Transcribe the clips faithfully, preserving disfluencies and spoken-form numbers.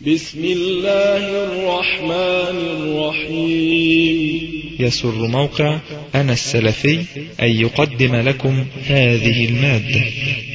بسم الله الرحمن الرحيم. يسر موقع أنا السلفي أن يقدم لكم هذه المادة.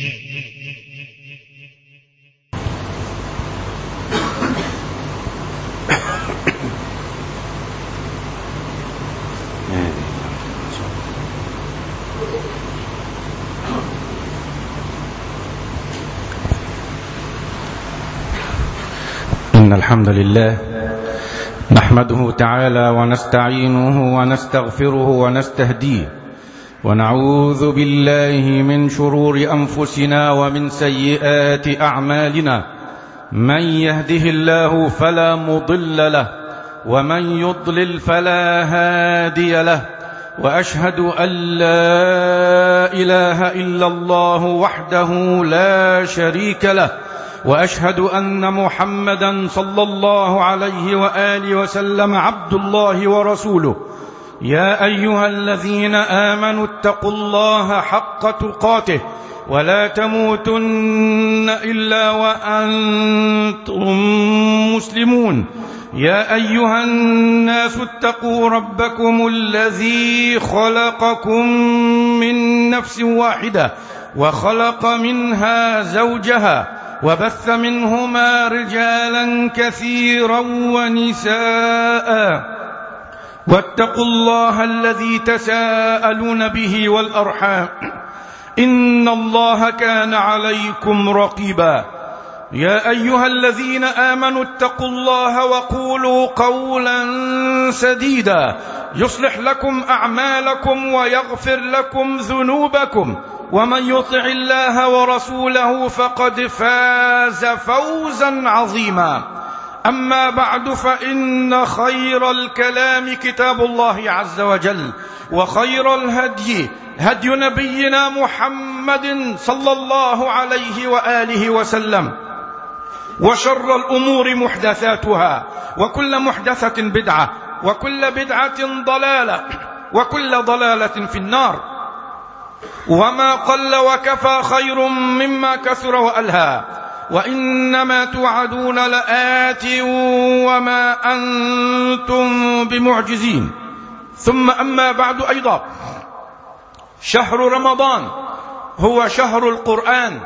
إن الحمد لله نحمده تعالى ونستعينه ونستغفره ونستهديه، ونعوذ بالله من شرور أنفسنا ومن سيئات أعمالنا. من يهده الله فلا مضل له، ومن يضلل فلا هادي له، وأشهد أن لا إله إلا الله وحده لا شريك له، وأشهد أن محمدا صلى الله عليه وآله وسلم عبد الله ورسوله. يا أيها الذين آمنوا اتقوا الله حق تقاته ولا تموتن إلا وأنتم مسلمون. يا أيها الناس اتقوا ربكم الذي خلقكم من نفس واحدة وخلق منها زوجها وبث منهما رجالا كثيرا ونساء، واتقوا الله الذي تساءلون به والأرحام إن الله كان عليكم رقيبا. يا أيها الذين آمنوا اتقوا الله وقولوا قولا سديدا يصلح لكم أعمالكم ويغفر لكم ذنوبكم، ومن يطع الله ورسوله فقد فاز فوزا عظيما. أما بعد، فإن خير الكلام كتاب الله عز وجل، وخير الهدي هدي نبينا محمد صلى الله عليه وآله وسلم، وشر الأمور محدثاتها، وكل محدثة بدعة، وكل بدعة ضلالة، وكل ضلالة في النار. وما قل وكفى خير مما كثر وألهى، وإنما توعدون لآت وما أنتم بمعجزين. ثم أما بعد، أيضا شهر رمضان هو شهر القرآن،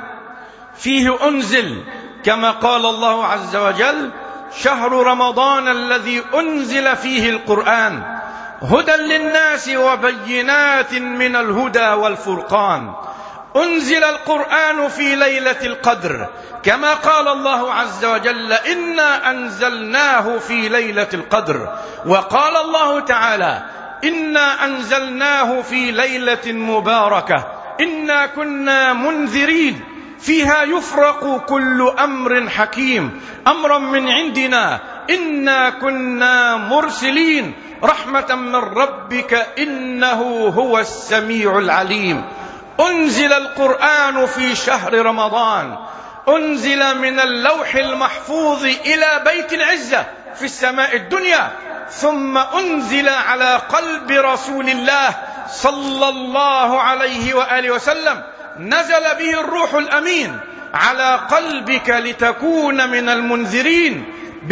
فيه أنزل كما قال الله عز وجل: شهر رمضان الذي أنزل فيه القرآن هدى للناس وبينات من الهدى والفرقان. أنزل القرآن في ليلة القدر كما قال الله عز وجل: إنا أنزلناه في ليلة القدر. وقال الله تعالى: إنا أنزلناه في ليلة مباركة إنا كنا منذرين فيها يفرق كل أمر حكيم أمرا من عندنا إنا كنا مرسلين رحمة من ربك إنه هو السميع العليم. أنزل القرآن في شهر رمضان، أنزل من اللوح المحفوظ إلى بيت العزة في السماء الدنيا، ثم أنزل على قلب رسول الله صلى الله عليه وآله وسلم، نزل به الروح الأمين على قلبك لتكون من المنذرين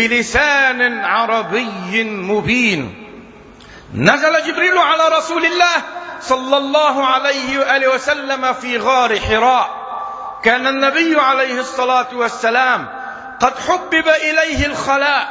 بلسان عربي مبين. نزل جبريل على رسول الله صلى الله عليه وآله وسلم في غار حراء. كان النبي عليه الصلاة والسلام قد حبب إليه الخلاء،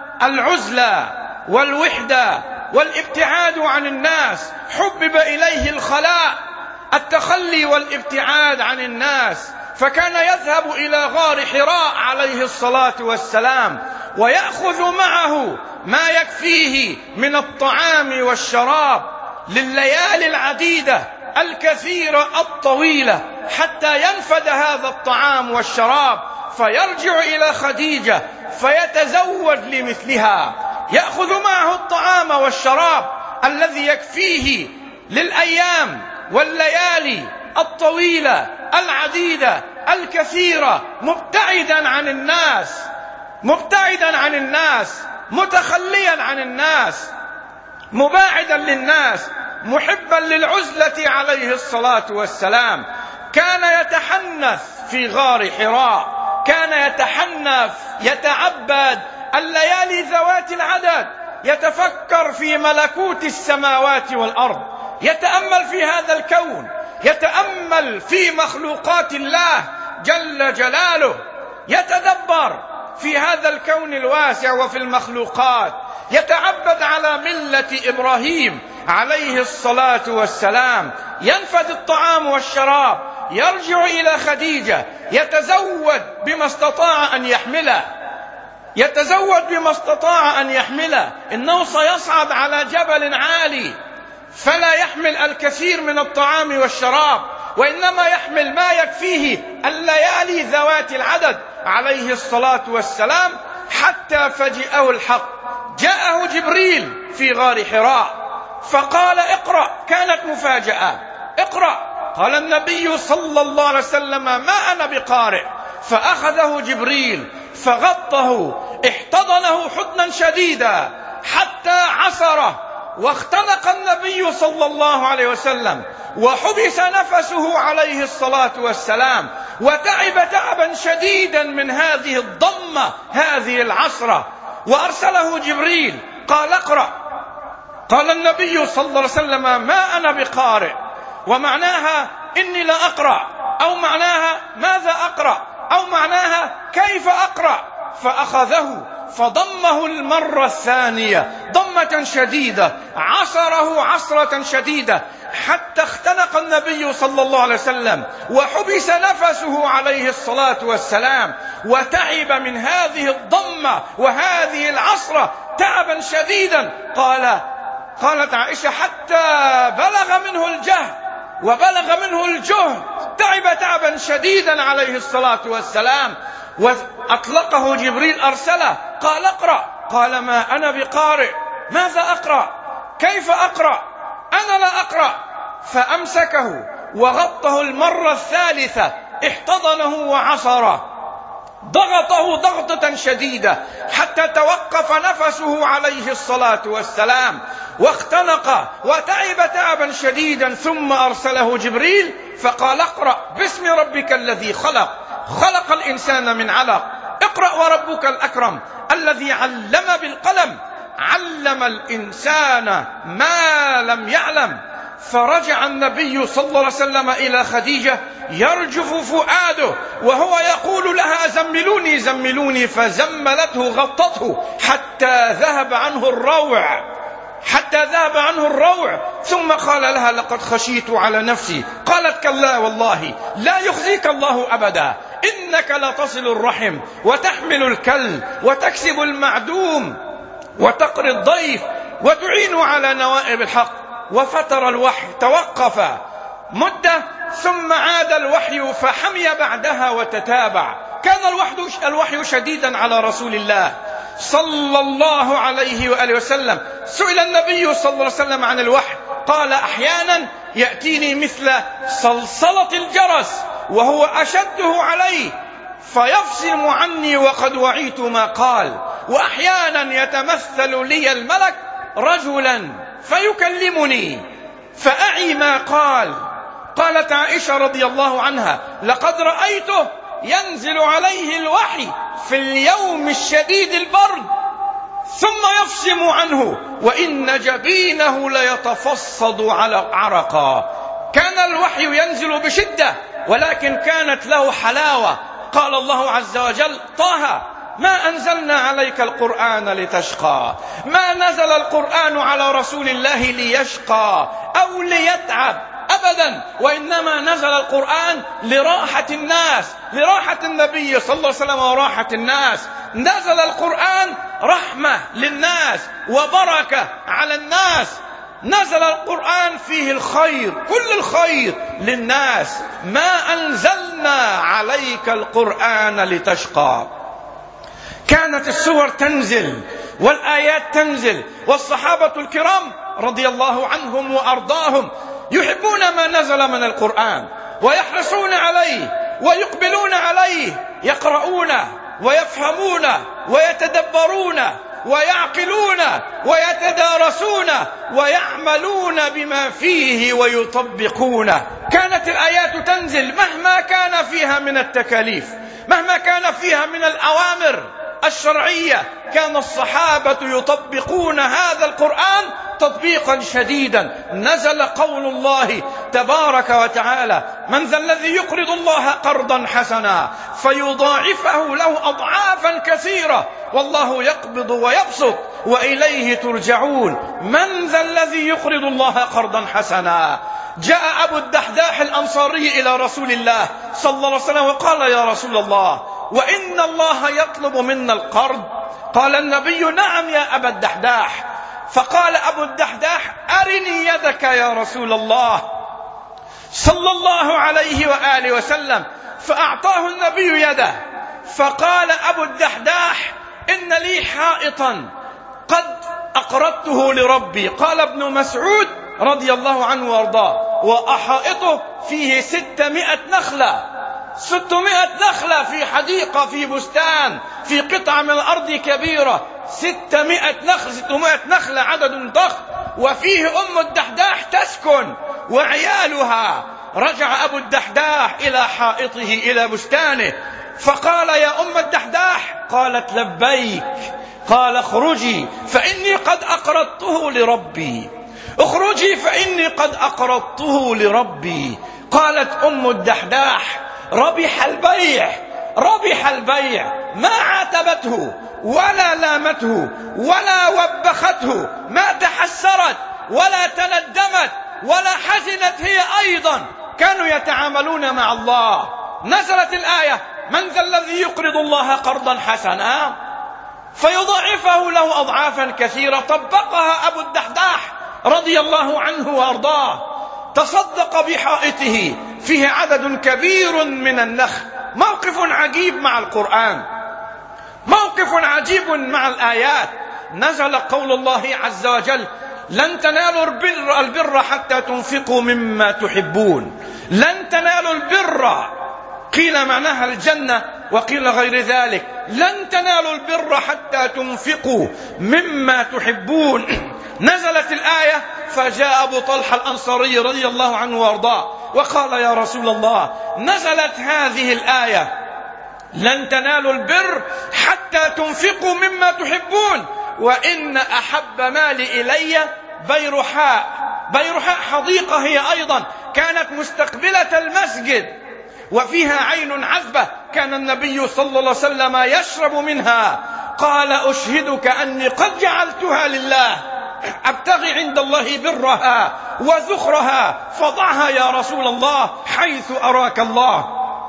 العزلة والوحدة والابتعاد عن الناس. حبب إليه الخلاء، التخلي والابتعاد عن الناس، فكان يذهب إلى غار حراء عليه الصلاة والسلام ويأخذ معه ما يكفيه من الطعام والشراب لليالي العديدة الكثيرة الطويلة، حتى ينفد هذا الطعام والشراب فيرجع إلى خديجة فيتزوج لمثلها. يأخذ معه الطعام والشراب الذي يكفيه للأيام والليالي الطويلة العديدة الكثيرة، مبتعدا عن الناس، مبتعدا عن الناس، متخليا عن الناس، مباعدا للناس، محبا للعزلة عليه الصلاة والسلام. كان يتحنث في غار حراء، كان يتحنف يتعبد الليالي ذوات العدد، يتفكر في ملكوت السماوات والأرض، يتأمل في هذا الكون، يتأمل في مخلوقات الله جل جلاله، يتدبر في هذا الكون الواسع وفي المخلوقات، يتعبد على ملة إبراهيم عليه الصلاة والسلام، ينفد الطعام والشراب، يرجع إلى خديجة، يتزود بما استطاع أن يحمله يتزود بما استطاع أن يحمله إنه سيصعد على جبل عالي فلا يحمل الكثير من الطعام والشراب، وإنما يحمل ما يكفيه الليالي ذوات العدد عليه الصلاة والسلام، حتى فجأه الحق. جاءه جبريل في غار حراء فقال اقرأ، كانت مفاجأة، اقرأ. قال النبي صلى الله عليه وسلم ما أنا بقارئ، فأخذه جبريل فغطه، احتضنه حضنا شديدا حتى عصره، واختنق النبي صلى الله عليه وسلم، وحبس نفسه عليه الصلاة والسلام، وتعب تعبا شديدا من هذه الضمة هذه العصرة. وأرسله جبريل قال اقرأ. قال النبي صلى الله عليه وسلم ما أنا بقارئ، ومعناها إني لا أقرأ، أو معناها ماذا أقرأ، أو معناها كيف أقرأ. فأخذه فضمه المرة الثانية ضمة شديدة، عصره عصرة شديدة حتى اختنق النبي صلى الله عليه وسلم، وحبس نفسه عليه الصلاة والسلام، وتعب من هذه الضمة وهذه العصرة تعبا شديدا. قال قالت عائشة حتى بلغ منه الجهد وبلغ منه الجهد، تعب تعبا شديدا عليه الصلاة والسلام. وأطلقه جبريل أرسله قال اقرأ. قال ما أنا بقارئ، ماذا أقرأ، كيف أقرأ، أنا لا أقرأ. فأمسكه وغطه المرة الثالثة، احتضنه وعصره، ضغطه ضغطة شديدة حتى توقف نفسه عليه الصلاة والسلام، واختنق وتعب تعبا شديدا. ثم أرسله جبريل فقال اقرأ باسم ربك الذي خلق خلق الإنسان من علق، اقرأ وربك الأكرم الذي علم بالقلم علم الإنسان ما لم يعلم. فرجع النبي صلى الله عليه وسلم إلى خديجة يرجف فؤاده وهو يقول لها زملوني زملوني، فزملته غطته حتى ذهب عنه الروع حتى ذهب عنه الروع. ثم قال لها لقد خشيت على نفسي. قالت كلا والله لا يخزيك الله أبدا، إنك لتصل الرحم وتحمل الكل وتكسب المعدوم وتقري الضيف وتعين على نوائب الحق. وفتر الوحي، توقف مدة ثم عاد الوحي فحمي بعدها وتتابع. كان الوحي, الوحي شديدا على رسول الله صلى الله عليه وآله وسلم. سئل النبي صلى الله عليه وسلم عن الوحي قال أحيانا يأتيني مثل صلصلة الجرس وهو أشده عليه فيفصم عني وقد وعيت ما قال، وأحيانا يتمثل لي الملك رجلا فيكلمني فأعي ما قال. قالت عائشة رضي الله عنها لقد رأيته ينزل عليه الوحي في اليوم الشديد البرد ثم يفصم عنه وإن جبينه ليتفصد على عرقا. كان الوحي ينزل بشدة ولكن كانت له حلاوة. قال الله عز وجل طه ما أنزلنا عليك القرآن لتشقى، ما نزل القرآن على رسول الله ليشقى أو ليتعب أبدا، وإنما نزل القرآن لراحة الناس، لراحة النبي صلى الله عليه وسلم وراحة الناس. نزل القرآن رحمة للناس وبركة على الناس. نزل القرآن فيه الخير، كل الخير للناس. ما أنزلنا عليك القرآن لتشقى. كانت السور تنزل والآيات تنزل، والصحابة الكرام رضي الله عنهم وأرضاهم يحبون ما نزل من القرآن ويحرصون عليه ويقبلون عليه، يقرؤون ويفهمون ويتدبرون ويعقلون ويتدارسون ويعملون بما فيه ويطبقونه. كانت الآيات تنزل مهما كان فيها من التكاليف، مهما كان فيها من الأوامر الشرعية، كان الصحابة يطبقون هذا القرآن تطبيقا شديدا. نزل قول الله تبارك وتعالى: من ذا الذي يقرض الله قرضا حسنا فيضاعفه له أضعافا كثيرة والله يقبض ويبسط وإليه ترجعون. من ذا الذي يقرض الله قرضا حسنا. جاء أبو الدحداح الأنصاري إلى رسول الله صلى الله عليه وسلم وقال: يا رسول الله، وإن الله يطلب منا القرض. قال النبي: نعم يا أبا الدحداح. فقال أبو الدحداح: أرني يدك يا رسول الله صلى الله عليه وآله وسلم. فأعطاه النبي يده. فقال أبو الدحداح: إن لي حائطا قد أقرضته لربي. قال ابن مسعود رضي الله عنه وارضاه: وأحائطه فيه ستمائة نخلة. ستمائة نخلة في حديقة، في بستان، في قطعة من الأرض كبيرة. ستمائة نخلة، ستمائة نخلة عدد ضخم، وفيه أم الدحداح تسكن وعيالها. رجع أبو الدحداح إلى حائطه، إلى بستانه، فقال: يا أم الدحداح. قالت: لبيك. قال: اخرجي فإني قد أقرضته لربي. اخرجي فإني قد أقرضته لربي. قالت أم الدحداح: ربح البيع، ربح البيع. ما عاتبته ولا لامته ولا وبخته، ما تحسرت ولا تندمت ولا حزنت هي أيضا. كانوا يتعاملون مع الله. نزلت الآية: من ذا الذي يقرض الله قرضا حسنا فيضاعفه له أضعافا كثيرة. طبقها أبو الدحداح رضي الله عنه وأرضاه. تصدق بحائطه فيه عدد كبير من النخل. موقف عجيب مع القرآن، موقف عجيب مع الآيات. نزل قول الله عز وجل: لن تنالوا البر, البر حتى تنفقوا مما تحبون. لن تنالوا البر، قيل معناها الجنة وقيل غير ذلك. لن تنالوا البر حتى تنفقوا مما تحبون. نزلت الآية فجاء أبو طلحة الأنصاري رضي الله عنه وارضاه وقال: يا رسول الله، نزلت هذه الآية: لن تنالوا البر حتى تنفقوا مما تحبون، وإن أحب مالي إلي بيرحاء. بيرحاء حديقة هي أيضا، كانت مستقبلة المسجد وفيها عين عذبة، كان النبي صلى الله عليه وسلم يشرب منها. قال: أشهدك أني قد جعلتها لله، أبتغي عند الله برها وذخرها، فضعها يا رسول الله حيث أراك الله.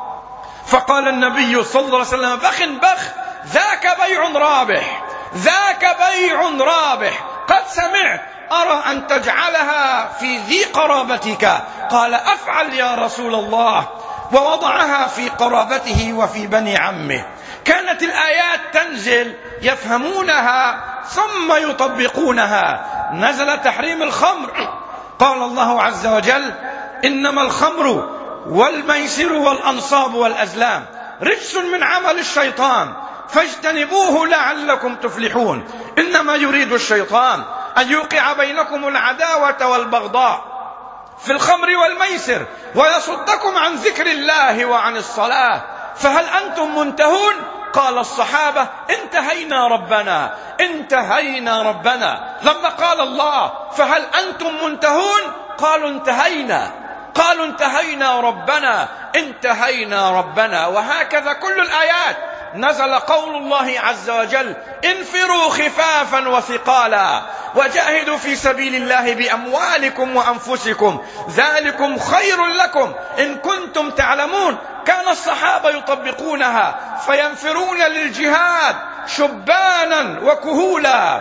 فقال النبي صلى الله عليه وسلم: بخ بخ، ذاك بيع رابح، ذاك بيع رابح. قد سمعت، أرى أن تجعلها في ذي قرابتك. قال: أفعل يا رسول الله. ووضعها في قرابته وفي بني عمه. كانت الآيات تنزل يفهمونها ثم يطبقونها. نزل تحريم الخمر. قال الله عز وجل: إنما الخمر والميسر والأنصاب والأزلام رجس من عمل الشيطان فاجتنبوه لعلكم تفلحون. إنما يريد الشيطان أن يوقع بينكم العداوة والبغضاء في الخمر والميسر ويصدكم عن ذكر الله وعن الصلاة، فهل أنتم منتهون؟ قال الصحابة: انتهينا ربنا، انتهينا ربنا. لما قال الله: فهل أنتم منتهون؟ قالوا: انتهينا. قالوا: انتهينا ربنا، انتهينا ربنا. وهكذا كل الآيات. نزل قول الله عز وجل: انفروا خفافا وثقالا وجاهدوا في سبيل الله بأموالكم وأنفسكم ذلكم خير لكم إن كنتم تعلمون. كان الصحابة يطبقونها فينفرون للجهاد شبانا وكهولا،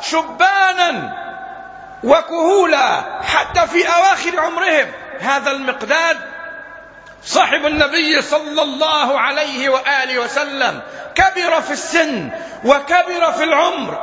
شبانا وكهولا، حتى في أواخر عمرهم. هذا المقداد صاحب النبي صلى الله عليه وآله وسلم كبر في السن وكبر في العمر،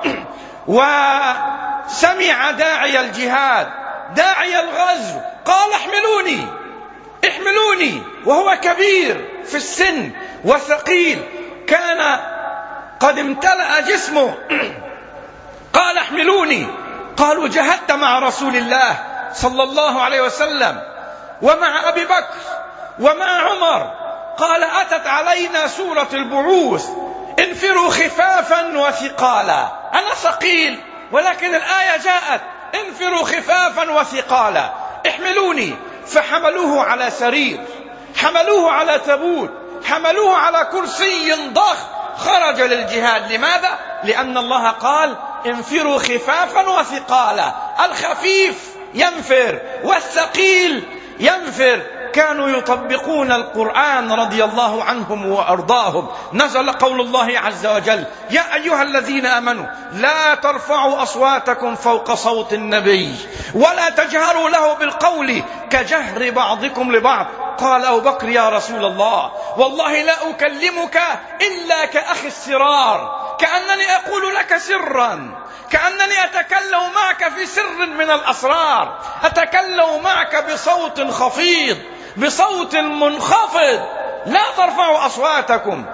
وسمع داعي الجهاد، داعي الغزو، قال: احملوني احملوني، وهو كبير في السن وثقيل، كان قد امتلأ جسمه. قال: احملوني. قالوا: جهدت مع رسول الله صلى الله عليه وسلم ومع أبي بكر ومع عمر قال أتت علينا سورة البعوث انفروا خفافا وثقالا. أنا ثقيل، ولكن الآية جاءت انفروا خفافا وثقالا، احملوني. فحملوه على سرير، حملوه على تابوت، حملوه على كرسي ضخم، خرج للجهاد. لماذا؟ لأن الله قال انفروا خفافا وثقالا. الخفيف ينفر والثقيل ينفر. كانوا يطبقون القرآن رضي الله عنهم وأرضاهم. نزل قول الله عز وجل يا أيها الذين آمنوا لا ترفعوا أصواتكم فوق صوت النبي ولا تجهروا له بالقول كجهر بعضكم لبعض. قال أبو بكر يا رسول الله والله لا أكلمك إلا كأخي السرار، كأنني أقول لك سرا، كأنني أتكلم معك في سر من الأسرار، أتكلم معك بصوت خفيض بصوت منخفض. لا ترفعوا أصواتكم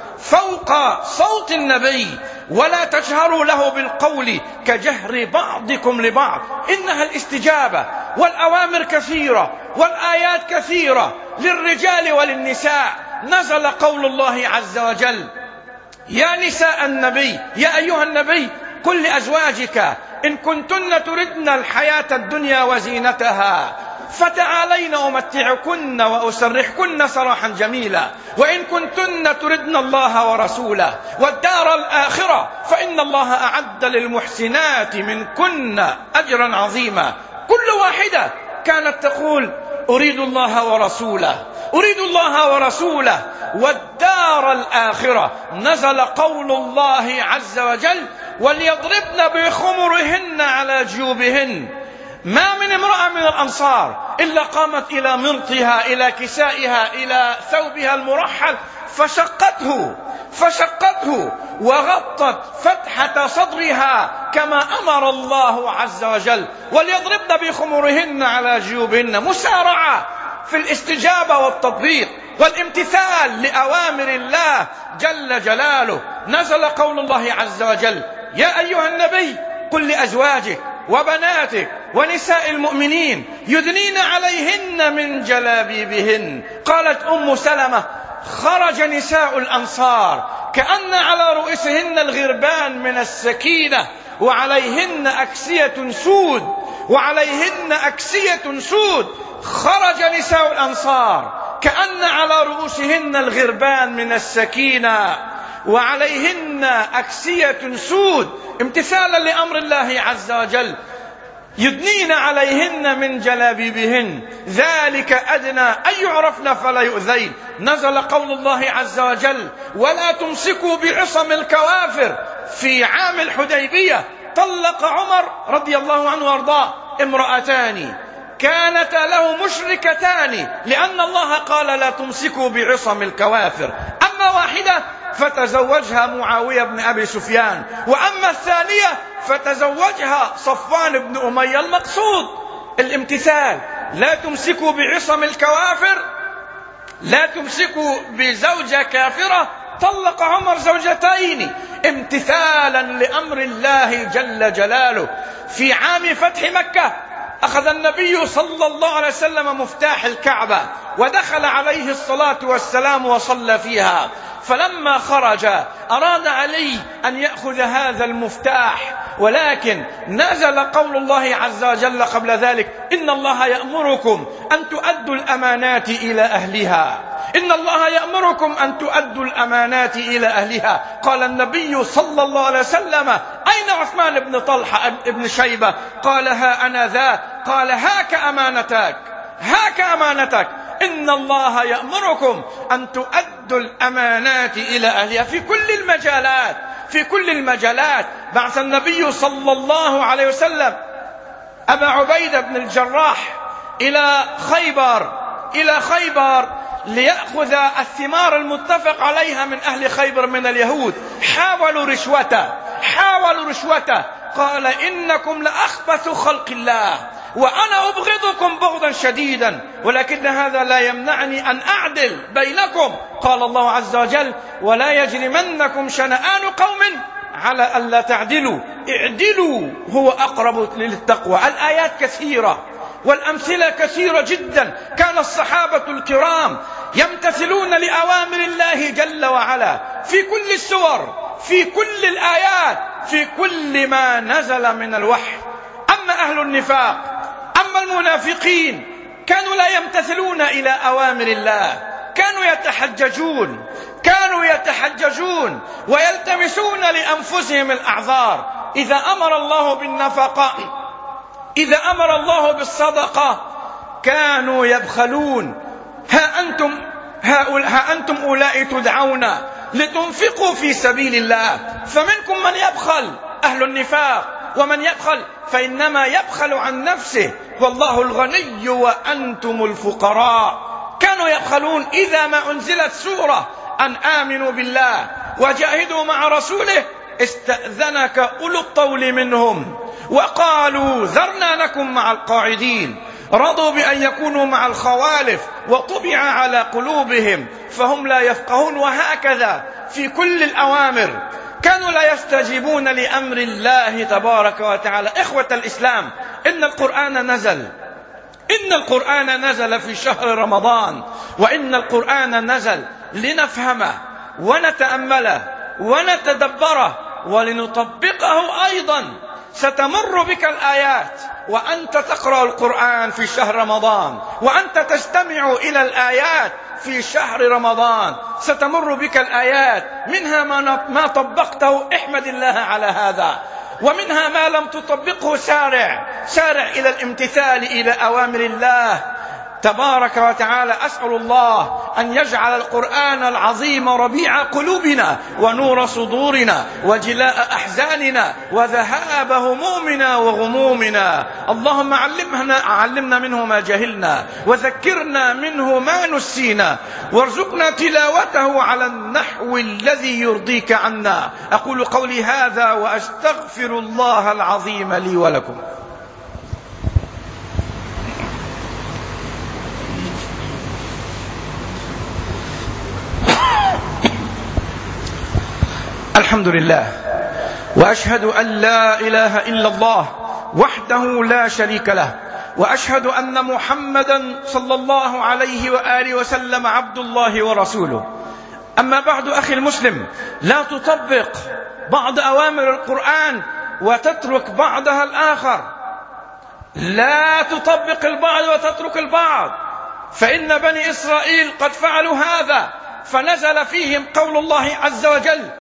فوق صوت النبي ولا تجهروا له بالقول كجهر بعضكم لبعض. إنها الاستجابة، والأوامر كثيرة والآيات كثيرة للرجال وللنساء. نزل قول الله عز وجل يا نساء النبي يا أيها النبي قل لأزواجك إن كنتن تردن الحياة الدنيا وزينتها فتعالين أمتعكن وأسرحكن سراحا جميلا، وإن كنتن تردن الله ورسوله والدار الآخرة فإن الله أعد للمحسنات منكن أجرا عظيما. كل واحدة كانت تقول أريد الله ورسوله، أريد الله ورسوله والدار الآخرة. نزل قول الله عز وجل وليضربن بخمرهن على جيوبهن. ما من امرأة من الأنصار إلا قامت إلى مرطها إلى كسائها إلى ثوبها المرحل فشقته فشقته وغطت فتحة صدرها كما أمر الله عز وجل. وليضربن بخمرهن على جيوبهن. مسارعة في الاستجابة والتطبيق والامتثال لأوامر الله جل جلاله. نزل قول الله عز وجل يا أيها النبي قل لأزواجك وبناتك ونساء المؤمنين يدنين عليهن من جلابيبهن. قالت أم سلمة خرج نساء الأنصار كأن على رؤوسهن الغربان من السكينة وعليهن أكسية سود وعليهن أكسية سود. خرج نساء الأنصار كأن على رؤوسهن الغربان من السكينة وعليهن أكسية سود، امتثالا لأمر الله عز وجل. يدنين عليهن من جلابيبهن ذلك أدنى أن يعرفن فلا يؤذين. نزل قول الله عز وجل ولا تمسكوا بعصم الكوافر. في عام الحديبية طلق عمر رضي الله عنه وارضاه امرأتان كانتا له مشركتان، لأن الله قال لا تمسكوا بعصم الكوافر. أما واحدة فتزوجها معاوية بن أبي سفيان، وأما الثانية فتزوجها صفوان بن أمية. المقصود الامتثال. لا تمسكوا بعصم الكوافر، لا تمسكوا بزوجة كافرة. طلق عمر زوجتين امتثالا لأمر الله جل جلاله. في عام فتح مكة أخذ النبي صلى الله عليه وسلم مفتاح الكعبة ودخل عليه الصلاة والسلام وصلى فيها. فلما خرج أراد علي أن يأخذ هذا المفتاح، ولكن نزل قول الله عز وجل قبل ذلك إن الله يأمركم أن تؤدوا الأمانات إلى أهلها. إن الله يأمركم أن تؤدوا الأمانات إلى أهلها. قال النبي صلى الله عليه وسلم أين عثمان بن طلحة ابن شيبة؟ قال ها أنا ذا. قال هاك أمانتك، هاك أمانتك. إن الله يأمركم أن تؤدوا الأمانات إلى أهلها. في كل المجالات، في كل المجالات. بعث النبي صلى الله عليه وسلم أبا عبيدة بن الجراح إلى خيبر إلى خيبر ليأخذ الثمار المتفق عليها من أهل خيبر من اليهود. حاولوا رشوته حاولوا رشوته قال إنكم لأخبث خلق الله وأنا أبغضكم بغضا شديدا، ولكن هذا لا يمنعني أن أعدل بينكم. قال الله عز وجل ولا يجرمنكم شنآن قوم على ألا تعدلوا اعدلوا هو أقرب للتقوى. الآيات كثيرة والأمثلة كثيرة جدا. كان الصحابة الكرام يمتثلون لأوامر الله جل وعلا في كل السور، في كل الآيات، في كل ما نزل من الوحي. أما أهل النفاق، أما المنافقين، كانوا لا يمتثلون إلى أوامر الله، كانوا يتحججون كانوا يتحججون ويلتمسون لأنفسهم الأعذار. إذا أمر الله بالنفقة، إذا أمر الله بالصدقة، كانوا يبخلون. ها أنتم هؤلاء ها أنتم أولئك تدعون لتنفقوا في سبيل الله، فمنكم من يبخل، أهل النفاق، ومن يبخل فإنما يبخل عن نفسه، والله الغني وأنتم الفقراء. كانوا يبخلون إذا ما أنزلت سورة أن آمنوا بالله وجاهدوا مع رسوله، استأذنك أولو الطول منهم وقالوا ذرنا نكن مع القاعدين، رضوا بأن يكونوا مع الخوالف وطبع على قلوبهم فهم لا يفقهون. وهكذا في كل الأوامر كانوا لا يستجيبون لأمر الله تبارك وتعالى. إخوة الإسلام، إن القرآن نزل إن القرآن نزل في شهر رمضان، وإن القرآن نزل لنفهمه ونتأمله ونتدبره ولنطبقه أيضا. ستمر بك الآيات وأنت تقرأ القرآن في شهر رمضان، وأنت تستمع إلى الآيات في شهر رمضان. ستمر بك الآيات، منها ما طبقته احمد الله على هذا، ومنها ما لم تطبقه سارع سارع إلى الامتثال إلى أوامر الله تبارك وتعالى. أسأل الله أن يجعل القرآن العظيم ربيع قلوبنا ونور صدورنا وجلاء أحزاننا وذهاب همومنا وغمومنا. اللهم علمنا, علمنا منه ما جهلنا، وذكرنا منه ما نسينا، وارزقنا تلاوته على النحو الذي يرضيك عنا. أقول قولي هذا وأستغفر الله العظيم لي ولكم. الحمد لله، وأشهد أن لا إله إلا الله وحده لا شريك له، وأشهد أن محمدا صلى الله عليه وآله وسلم عبد الله ورسوله. أما بعد أخي المسلم، لا تطبق بعض أوامر القرآن وتترك بعضها الآخر، لا تطبق البعض وتترك البعض، فإن بني إسرائيل قد فعلوا هذا، فنزل فيهم قول الله عز وجل: